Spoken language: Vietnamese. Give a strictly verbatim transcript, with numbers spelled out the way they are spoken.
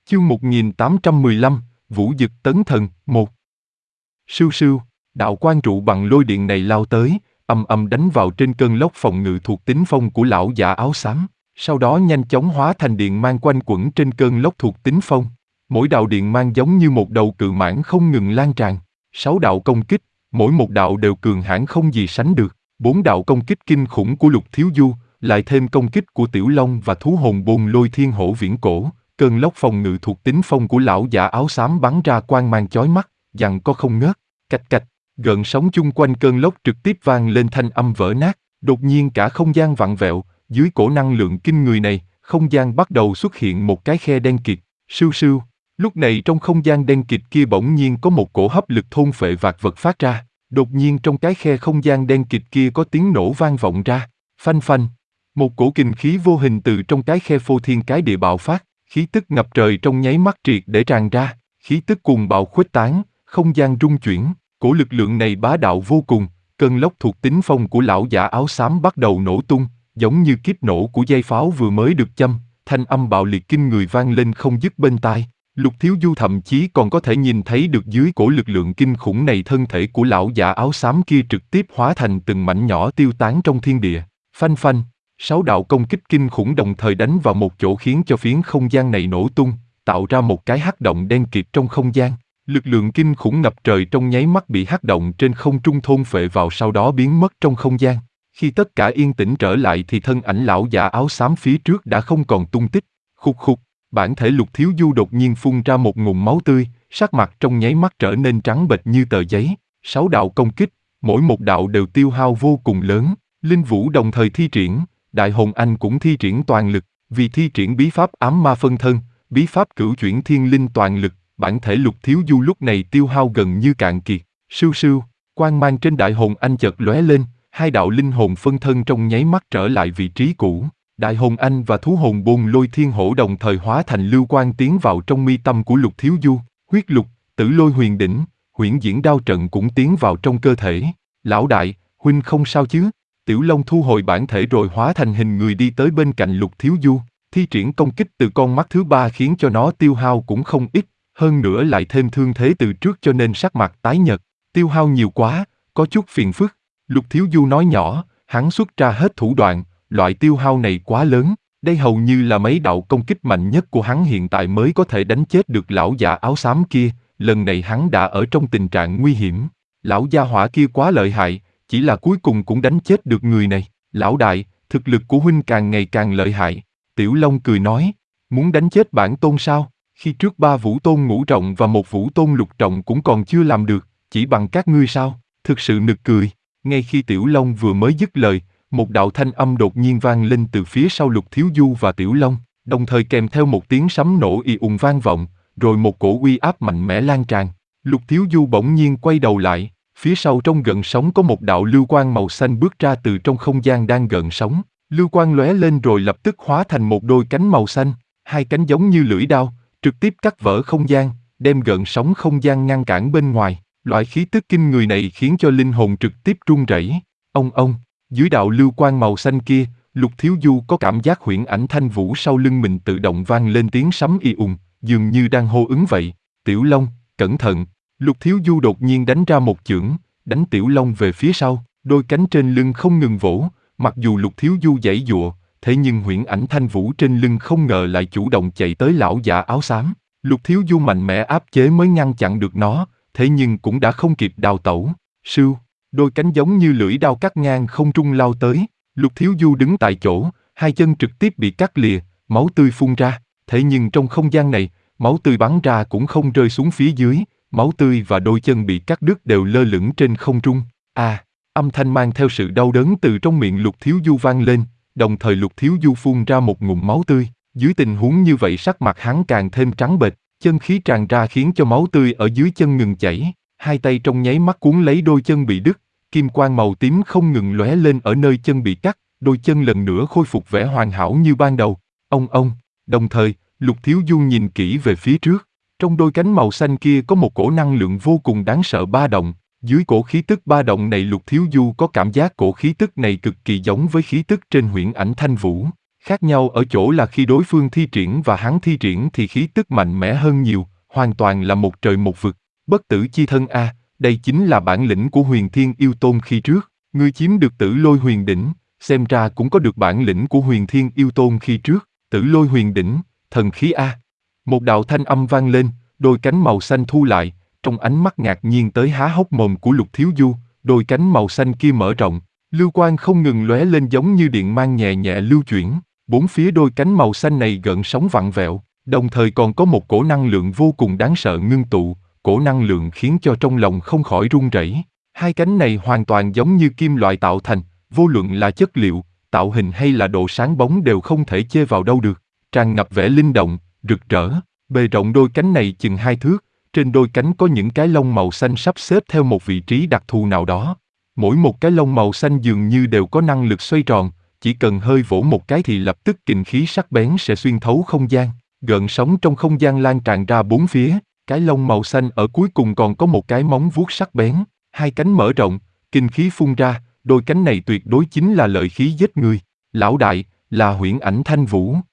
Chương một nghìn tám trăm mười lăm, Vũ Dực Tấn Thần, một. Sưu sưu, đạo quang trụ bằng lôi điện này lao tới, ầm ầm đánh vào trên cơn lốc phòng ngự thuộc tính phong của lão giả áo xám, sau đó nhanh chóng hóa thành điện mang quanh quẩn trên cơn lốc thuộc tính phong. Mỗi đạo điện mang giống như một đầu cự mãng không ngừng lan tràn. Sáu đạo công kích, mỗi một đạo đều cường hãn không gì sánh được. Bốn đạo công kích kinh khủng của Lục Thiếu Du, lại thêm công kích của Tiểu Long và thú hồn bồn lôi thiên hổ viễn cổ. Cơn lốc phòng ngự thuộc tính phong của lão giả áo xám bắn ra quang mang chói mắt, giằng co không ngớt, cạch cạch, gợn sóng chung quanh cơn lốc trực tiếp vang lên thanh âm vỡ nát. Đột nhiên cả không gian vặn vẹo, dưới cổ năng lượng kinh người này, không gian bắt đầu xuất hiện một cái khe đen kịt. Sưu sưu, lúc này trong không gian đen kịt kia bỗng nhiên có một cổ hấp lực thôn phệ vạn vật phát ra. Đột nhiên trong cái khe không gian đen kịt kia có tiếng nổ vang vọng ra, phanh phanh. Một cổ kình khí vô hình từ trong cái khe phô thiên cái địa bạo phát. Khí tức ngập trời trong nháy mắt triệt để tràn ra, khí tức cuồng bạo khuếch tán, không gian rung chuyển, cổ lực lượng này bá đạo vô cùng, cơn lốc thuộc tính phong của lão giả áo xám bắt đầu nổ tung, giống như kiếp nổ của dây pháo vừa mới được châm, thanh âm bạo liệt kinh người vang lên không dứt bên tai. Lục Thiếu Du thậm chí còn có thể nhìn thấy được dưới cổ lực lượng kinh khủng này thân thể của lão giả áo xám kia trực tiếp hóa thành từng mảnh nhỏ tiêu tán trong thiên địa, phanh phanh. Sáu đạo công kích kinh khủng đồng thời đánh vào một chỗ khiến cho phiến không gian này nổ tung, tạo ra một cái hắc động đen kịt trong không gian. Lực lượng kinh khủng ngập trời trong nháy mắt bị hắc động trên không trung thôn phệ vào sau đó biến mất trong không gian. Khi tất cả yên tĩnh trở lại thì thân ảnh lão giả áo xám phía trước đã không còn tung tích. Khục khục, bản thể Lục Thiếu Du đột nhiên phun ra một ngụm máu tươi, sắc mặt trong nháy mắt trở nên trắng bệch như tờ giấy. Sáu đạo công kích, mỗi một đạo đều tiêu hao vô cùng lớn. Linh Vũ đồng thời thi triển. Đại Hồn Anh cũng thi triển toàn lực, vì thi triển bí pháp ám ma phân thân, bí pháp cửu chuyển thiên linh toàn lực, bản thể Lục Thiếu Du lúc này tiêu hao gần như cạn kiệt. Sưu sưu, quang mang trên Đại Hồn Anh chợt lóe lên, hai đạo linh hồn phân thân trong nháy mắt trở lại vị trí cũ. Đại Hồn Anh và thú hồn bồn lôi thiên hổ đồng thời hóa thành lưu quang tiến vào trong mi tâm của Lục Thiếu Du. Huyết lục, tử lôi huyền đỉnh, huyễn diễn đao trận cũng tiến vào trong cơ thể. Lão đại, huynh không sao chứ? Tiểu Long thu hồi bản thể rồi hóa thành hình người đi tới bên cạnh Lục Thiếu Du, thi triển công kích từ con mắt thứ ba khiến cho nó tiêu hao cũng không ít, hơn nữa lại thêm thương thế từ trước cho nên sắc mặt tái nhợt, tiêu hao nhiều quá, có chút phiền phức. Lục Thiếu Du nói nhỏ, hắn xuất ra hết thủ đoạn, loại tiêu hao này quá lớn, đây hầu như là mấy đạo công kích mạnh nhất của hắn hiện tại mới có thể đánh chết được lão già áo xám kia, lần này hắn đã ở trong tình trạng nguy hiểm. Lão gia hỏa kia quá lợi hại. Chỉ là cuối cùng cũng đánh chết được người này. Lão đại, thực lực của huynh càng ngày càng lợi hại. Tiểu Long cười nói, muốn đánh chết bản tôn sao? Khi trước ba vũ tôn ngũ trọng và một vũ tôn lục trọng cũng còn chưa làm được, chỉ bằng các ngươi sao? Thực sự nực cười. Ngay khi Tiểu Long vừa mới dứt lời, một đạo thanh âm đột nhiên vang lên từ phía sau Lục Thiếu Du và Tiểu Long, đồng thời kèm theo một tiếng sấm nổ ì ùng vang vọng, rồi một cổ uy áp mạnh mẽ lan tràn. Lục Thiếu Du bỗng nhiên quay đầu lại. Phía sau trong gợn sóng có một đạo lưu quang màu xanh bước ra từ trong không gian đang gợn sóng. Lưu quang lóe lên rồi lập tức hóa thành một đôi cánh màu xanh, hai cánh giống như lưỡi đao, trực tiếp cắt vỡ không gian, đem gợn sóng không gian ngăn cản bên ngoài. Loại khí tức kinh người này khiến cho linh hồn trực tiếp run rẩy. Ông ông, dưới đạo lưu quang màu xanh kia, Lục Thiếu Du có cảm giác huyễn ảnh thanh vũ sau lưng mình tự động vang lên tiếng sấm ì ùng, dường như đang hô ứng vậy. Tiểu Long, cẩn thận! Lục Thiếu Du đột nhiên đánh ra một chưởng, đánh Tiểu Long về phía sau, đôi cánh trên lưng không ngừng vỗ, mặc dù Lục Thiếu Du giãy giụa, thế nhưng huyễn ảnh thanh vũ trên lưng không ngờ lại chủ động chạy tới lão giả áo xám. Lục Thiếu Du mạnh mẽ áp chế mới ngăn chặn được nó, thế nhưng cũng đã không kịp đào tẩu. Sưu, đôi cánh giống như lưỡi đao cắt ngang không trung lao tới, Lục Thiếu Du đứng tại chỗ, hai chân trực tiếp bị cắt lìa, máu tươi phun ra, thế nhưng trong không gian này, máu tươi bắn ra cũng không rơi xuống phía dưới. Máu tươi và đôi chân bị cắt đứt đều lơ lửng trên không trung. À, âm thanh mang theo sự đau đớn từ trong miệng Lục Thiếu Du vang lên, đồng thời Lục Thiếu Du phun ra một ngụm máu tươi. Dưới tình huống như vậy sắc mặt hắn càng thêm trắng bệch, chân khí tràn ra khiến cho máu tươi ở dưới chân ngừng chảy. Hai tay trong nháy mắt cuốn lấy đôi chân bị đứt, kim quang màu tím không ngừng lóe lên ở nơi chân bị cắt, đôi chân lần nữa khôi phục vẻ hoàn hảo như ban đầu. Ông ông, đồng thời, Lục Thiếu Du nhìn kỹ về phía trước. Trong đôi cánh màu xanh kia có một cổ năng lượng vô cùng đáng sợ ba động, dưới cổ khí tức ba động này Lục Thiếu Du có cảm giác cổ khí tức này cực kỳ giống với khí tức trên huyễn ảnh thanh vũ. Khác nhau ở chỗ là khi đối phương thi triển và hắn thi triển thì khí tức mạnh mẽ hơn nhiều, hoàn toàn là một trời một vực. Bất tử chi thân a, đây chính là bản lĩnh của Huyền Thiên Yêu Tôn khi trước. Ngươi chiếm được Tử Lôi Huyền Đỉnh, xem ra cũng có được bản lĩnh của Huyền Thiên Yêu Tôn khi trước. Tử Lôi Huyền Đỉnh, thần khí a. Một đạo thanh âm vang lên, đôi cánh màu xanh thu lại, trong ánh mắt ngạc nhiên tới há hốc mồm của Lục Thiếu Du, đôi cánh màu xanh kia mở rộng, lưu quang không ngừng lóe lên giống như điện mang nhẹ nhẹ lưu chuyển. Bốn phía đôi cánh màu xanh này gợn sóng vặn vẹo, đồng thời còn có một cổ năng lượng vô cùng đáng sợ ngưng tụ, cổ năng lượng khiến cho trong lòng không khỏi run rẩy. Hai cánh này hoàn toàn giống như kim loại tạo thành, vô luận là chất liệu, tạo hình hay là độ sáng bóng đều không thể chê vào đâu được, tràn ngập vẻ linh động, rực rỡ. Bề rộng đôi cánh này chừng hai thước, trên đôi cánh có những cái lông màu xanh sắp xếp theo một vị trí đặc thù nào đó. Mỗi một cái lông màu xanh dường như đều có năng lực xoay tròn, chỉ cần hơi vỗ một cái thì lập tức kình khí sắc bén sẽ xuyên thấu không gian, gợn sóng trong không gian lan tràn ra bốn phía. Cái lông màu xanh ở cuối cùng còn có một cái móng vuốt sắc bén, hai cánh mở rộng, kinh khí phun ra, đôi cánh này tuyệt đối chính là lợi khí giết người. Lão đại, là Huyễn Ảnh Thanh Vũ.